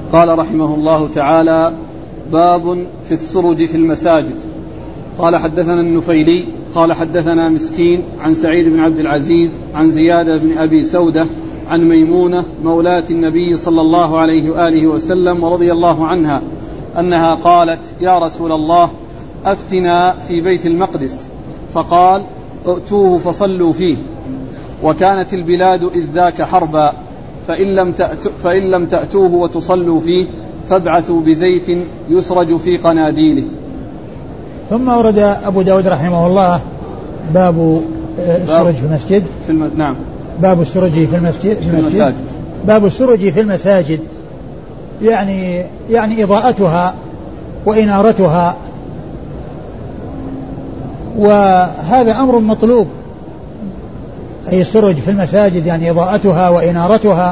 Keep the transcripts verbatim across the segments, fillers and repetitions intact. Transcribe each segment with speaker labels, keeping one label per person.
Speaker 1: قال رحمه الله تعالى: باب في السرج في المساجد. قال حدثنا النفيلي قال حدثنا مسكين عن سعيد بن عبد العزيز عن زيادة بن أبي سودة عن ميمونة مولاة النبي صلى الله عليه وآله وسلم رضي الله عنها أنها قالت: يا رسول الله أفتنا في بيت المقدس. فقال: ائتوه فصلوا فيه، وكانت البلاد إذ ذاك حربا، فإن لم, فإن لم تأتوه وتصلوا فيه فابعثوا بزيت يسرج في قناديله.
Speaker 2: ثم ورد أبو داود رحمه الله باب السرج في المسجد
Speaker 1: في الم... نعم
Speaker 2: باب السرج في المسجد في المسجد
Speaker 1: المساجد.
Speaker 2: باب السرج في المساجد يعني يعني إضاءتها وإنارتها، وهذا أمر مطلوب، أي السرج في المساجد يعني إضاءتها وإنارتها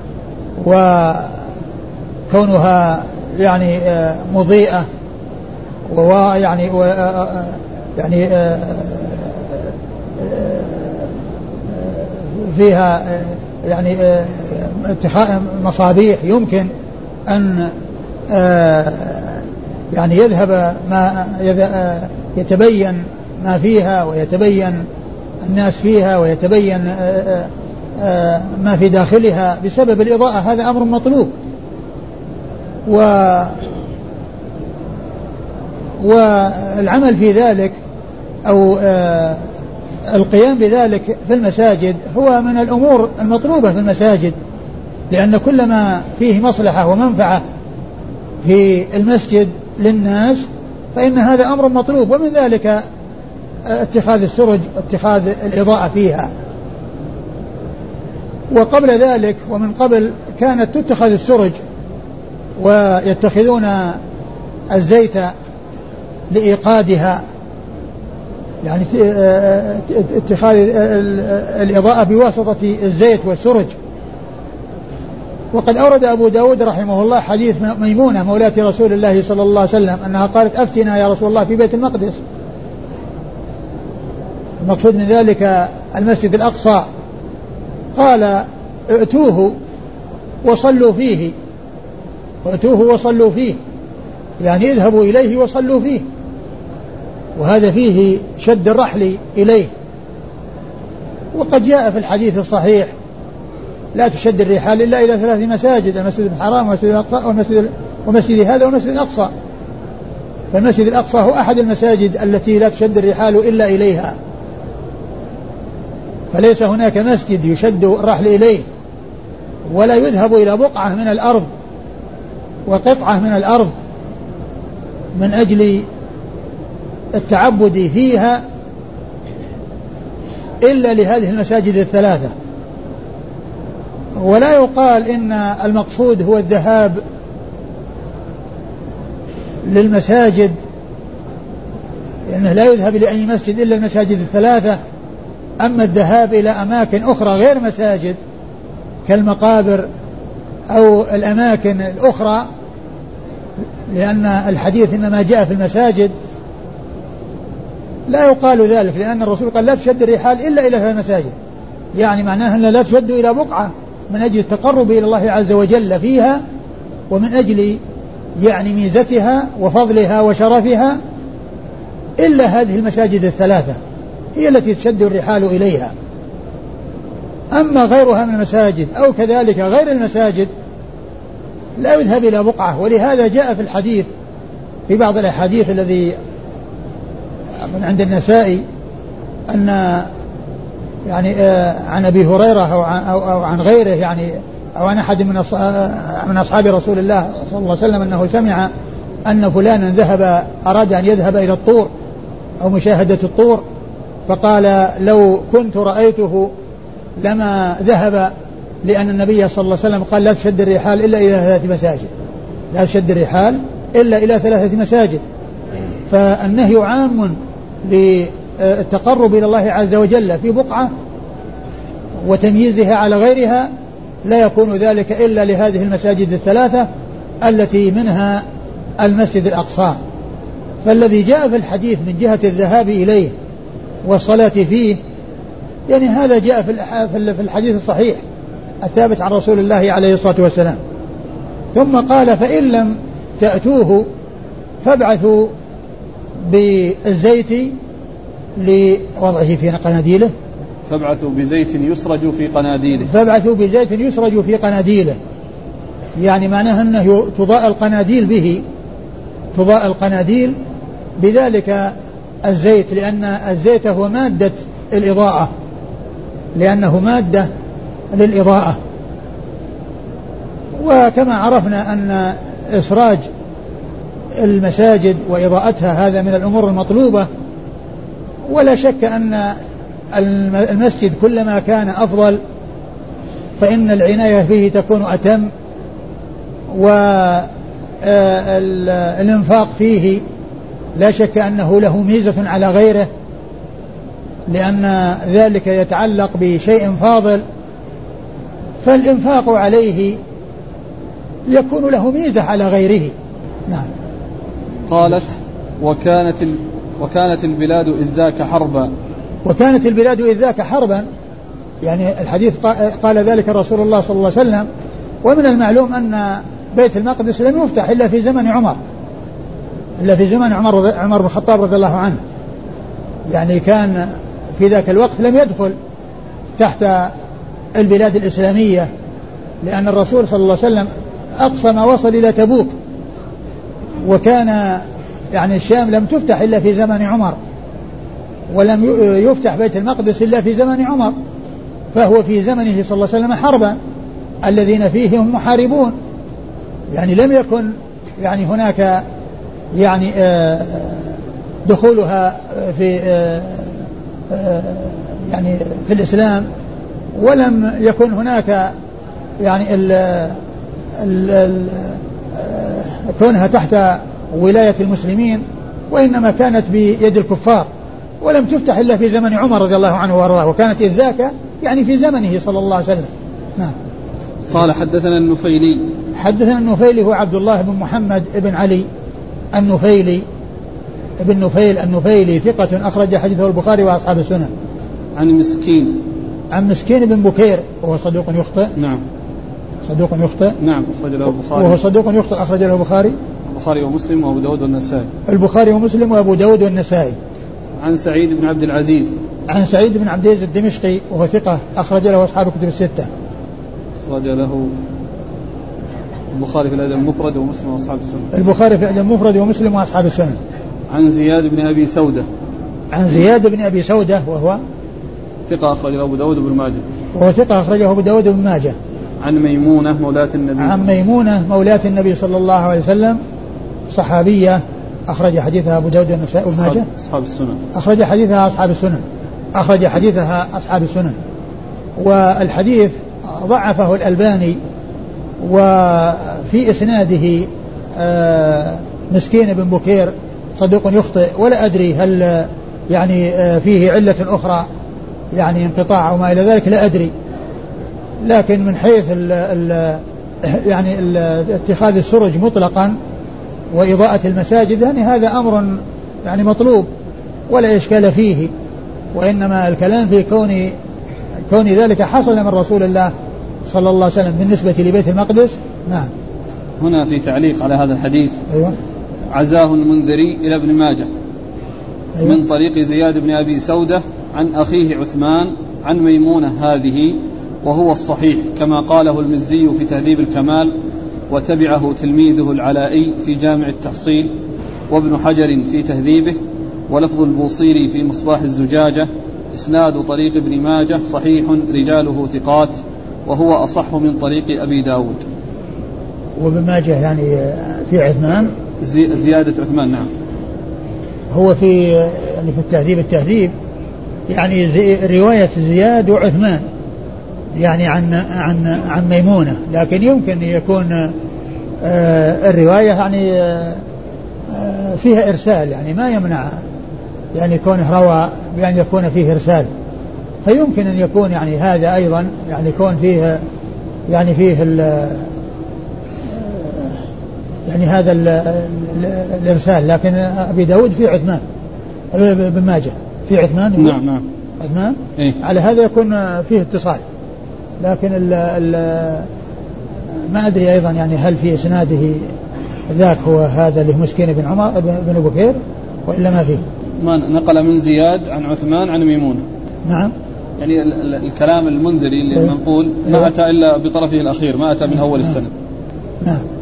Speaker 2: وكونها يعني مضيئة ويعني يعني فيها يعني مصابيح يمكن أن يعني يذهب ما يتبين ما فيها ويتبين الناس فيها ويتبين ما في داخلها بسبب الإضاءة. هذا أمر مطلوب، و والعمل في ذلك أو القيام بذلك في المساجد هو من الأمور المطلوبة في المساجد، لأن كل ما فيه مصلحة ومنفعة في المسجد للناس فإن هذا أمر مطلوب، ومن ذلك اتخاذ السرج اتخاذ الإضاءة فيها. وقبل ذلك ومن قبل كانت تتخذ السرج ويتخذون الزيت لإيقادها، يعني اتخاذ الإضاءة بواسطة الزيت والسرج. وقد أورد أبو داود رحمه الله حديث ميمونة مولاة رسول الله صلى الله عليه وسلم أنها قالت: أفتنا يا رسول الله في بيت المقدس. المقصود من ذلك المسجد الأقصى. قال: ائتوه وصلوا فيه، ائتوه وصلوا فيه يعني اذهبوا إليه وصلوا فيه، وهذا فيه شد الرحل إليه. وقد جاء في الحديث الصحيح: لا تشد الرحال إلا إلى ثلاث مساجد: المسجد الحرام والمسجد الأقصى والمسجد, ومسجد هذا والمسجد الأقصى. فالمسجد الأقصى هو أحد المساجد التي لا تشد الرحال إلا إليها، فليس هناك مسجد يشد الرحل إليه ولا يذهب إلى بقعة من الأرض وقطعة من الأرض من أجل التعبد فيها إلا لهذه المساجد الثلاثة. ولا يقال إن المقصود هو الذهاب للمساجد، لأنه لا يذهب لأي مسجد إلا المساجد الثلاثة. أما الذهاب إلى أماكن أخرى غير مساجد كالمقابر أو الأماكن الأخرى، لأن الحديث إنما جاء في المساجد، لا يقال ذلك، لأن الرسول قال: لا تشد الرحال إلا إلى ثلاث مساجد، يعني معناها أن لا تشد إلى بقعة من أجل التقرب إلى الله عز وجل فيها ومن أجل يعني ميزتها وفضلها وشرفها إلا هذه المساجد الثلاثة هي التي تشد الرحال إليها. أما غيرها من المساجد أو كذلك غير المساجد لا يذهب إلى بقعة. ولهذا جاء في الحديث في بعض الأحاديث الذي من عند النسائي أن يعني عن أبي هريرة أو عن, أو عن غيره يعني أو عن أحد من من أصحاب رسول الله صلى الله عليه وسلم أنه سمع أن فلانا ذهب أراد أن يذهب إلى الطور أو مشاهدة الطور، فقال: لو كنت رأيته لما ذهب، لأن النبي صلى الله عليه وسلم قال: لا تشد الرحال إلا إلى ثلاث مساجد، لا تشد الرحال إلا إلى ثلاثة مساجد. فالنهي عام للتقرب إلى الله عز وجل في بقعة وتمييزها على غيرها، لا يكون ذلك إلا لهذه المساجد الثلاثة التي منها المسجد الأقصى. فالذي جاء في الحديث من جهة الذهاب إليه والصلاة فيه يعني هذا جاء في الحديث الصحيح الثابت عن رسول الله عليه الصلاة والسلام. ثم قال فإن لم تأتوه فابعثوا بالزيت لوضعه في قناديله
Speaker 1: فابعثوا بزيت يسرج في قناديله
Speaker 2: فابعثوا بزيت يسرج في قناديله يعني معناها أنه تضاء القناديل به تضاء القناديل بذلك الزيت، لأن الزيت هو مادة الإضاءة لأنه مادة للإضاءة. وكما عرفنا أن إسراج المساجد وإضاءتها هذا من الأمور المطلوبة، ولا شك أن المسجد كلما كان أفضل فإن العناية به تكون أتم، والإنفاق فيه لا شك أنه له ميزة على غيره، لأن ذلك يتعلق بشيء فاضل، فالإنفاق عليه يكون له ميزة على غيره. نعم.
Speaker 1: قالت وكانت ال... وكانت البلاد إذ ذاك حربا
Speaker 2: وكانت البلاد إذ ذاك حربا يعني الحديث قال ذلك رسول الله صلى الله عليه وسلم. ومن المعلوم أن بيت المقدس لم يفتح إلا في زمن عمر إلا في زمن عمر عمر بن الخطاب رضي الله عنه، يعني كان في ذاك الوقت لم يدخل تحت البلاد الإسلامية، لأن الرسول صلى الله عليه وسلم أقصى ما وصل إلى تبوك، وكان يعني الشام لم تفتح إلا في زمن عمر، ولم يفتح بيت المقدس إلا في زمن عمر، فهو في زمنه صلى الله عليه وسلم حربا الذين فيه هم محاربون، يعني لم يكن يعني هناك يعني دخولها في يعني في الإسلام، ولم يكن هناك يعني ال ال ال كونها تحت ولاية المسلمين، وإنما كانت بيد الكفار، ولم تفتح إلا في زمن عمر رضي الله عنه وارضاه، وكانت إذ ذاك يعني في زمنه صلى الله عليه وسلم. نعم.
Speaker 1: قال حدثنا النفيلي
Speaker 2: حدثنا النفيلي هو عبد الله بن محمد بن علي النفيلي ابن نفيل النفيلي ثقة أخرج حديثه البخاري وأصحاب السنن.
Speaker 1: عن مسكين
Speaker 2: عن مسكين بن بكير وهو صدوق يخطئ.
Speaker 1: نعم.
Speaker 2: صدوق يخطئ.
Speaker 1: نعم أخرج له البخاري.
Speaker 2: وهو صدوق يخطئ أخرج له البخاري.
Speaker 1: البخاري ومسلم وأبو داود والنسائي.
Speaker 2: البخاري ومسلم وأبو داود والنسائي.
Speaker 1: عن سعيد بن عبد العزيز.
Speaker 2: عن سعيد بن عبد العزيز الدمشقي وهو ثقة أخرج له أصحاب الكتب الستة.
Speaker 1: أخرج له البخاري في الأدب المفرد ومسلم وأصحاب السنن.
Speaker 2: البخاري في الأدب المفرد ومسلم وأصحاب السنن.
Speaker 1: عن زياد بن أبي سودة.
Speaker 2: عن زياد بن أبي سودة وهو
Speaker 1: ثقة أخرجه أبو داود بن ماجه.
Speaker 2: وهو ثقة أخرجه أبو داود بن ماجه.
Speaker 1: عن ميمونة مولاة النبي.
Speaker 2: عن ميمونة مولاة النبي صلى الله عليه وسلم صحابية أخرج حديثها أبو داود والنسائي وابن ماجه.
Speaker 1: أصحاب السنن.
Speaker 2: أخرج حديثها أصحاب السنن. أخرج حديثها أصحاب السنن. والحديث ضعفه الألباني، وفي إسناده مسكين بن بكير صدوق يخطئ، ولا أدري هل يعني فيه علة أخرى يعني انقطاع أو ما إلى ذلك، لا أدري. لكن من حيث ال ال يعني ال اتخاذ السرج مطلقا وإضاءة المساجد يعني هذا أمر يعني مطلوب ولا إشكال فيه، وإنما الكلام في كون كون ذلك حصل من رسول الله صلى الله عليه وسلم بالنسبة لبيت المقدس. نعم.
Speaker 1: هنا في تعليق على هذا الحديث.
Speaker 2: أيوة.
Speaker 1: عزاه المنذري إلى ابن ماجه.
Speaker 2: أيوة.
Speaker 1: من طريق زياد بن أبي سودة عن أخيه عثمان عن ميمونة هذه، وهو الصحيح كما قاله المزي في تهذيب الكمال، وتبعه تلميذه العلائي في جامع التحصيل، وابن حجر في تهذيبه، ولفظ البوصيري في مصباح الزجاجة. إسناد طريق ابن ماجه صحيح رجاله ثقات، وهو أصح من طريق أبي داود.
Speaker 2: وابن ماجه يعني في عثمان
Speaker 1: زي زيادة عثمان. نعم.
Speaker 2: هو في يعني في التهذيب التهذيب يعني زي رواية زياد وعثمان يعني عن عن عن ميمونة، لكن يمكن يكون آه الرواية يعني آه فيها إرسال، يعني ما يمنع يعني كونه روى بأن يكون فيه إرسال، فيمكن أن يكون يعني هذا أيضا يعني يكون فيه يعني فيه ال يعني هذا ال ال الإرسال. لكن أبي داود في عثمان بن ماجه في عثمان.
Speaker 1: نعم نعم
Speaker 2: عثمان.
Speaker 1: إيه؟
Speaker 2: على هذا يكون فيه اتصال، لكن ال ال ما أدري أيضا يعني هل في إسناده ذاك هو هذا اللي مسكين بن عمر بن بكير وإلا ما فيه.
Speaker 1: ما نقل من زياد عن عثمان عن ميمونة.
Speaker 2: نعم.
Speaker 1: يعني ال ال الكلام المنذري اللي
Speaker 2: إيه؟
Speaker 1: منقول ما
Speaker 2: إيه؟
Speaker 1: أتى إلا بطرفه الأخير، ما أتى من أول السنة.
Speaker 2: نعم.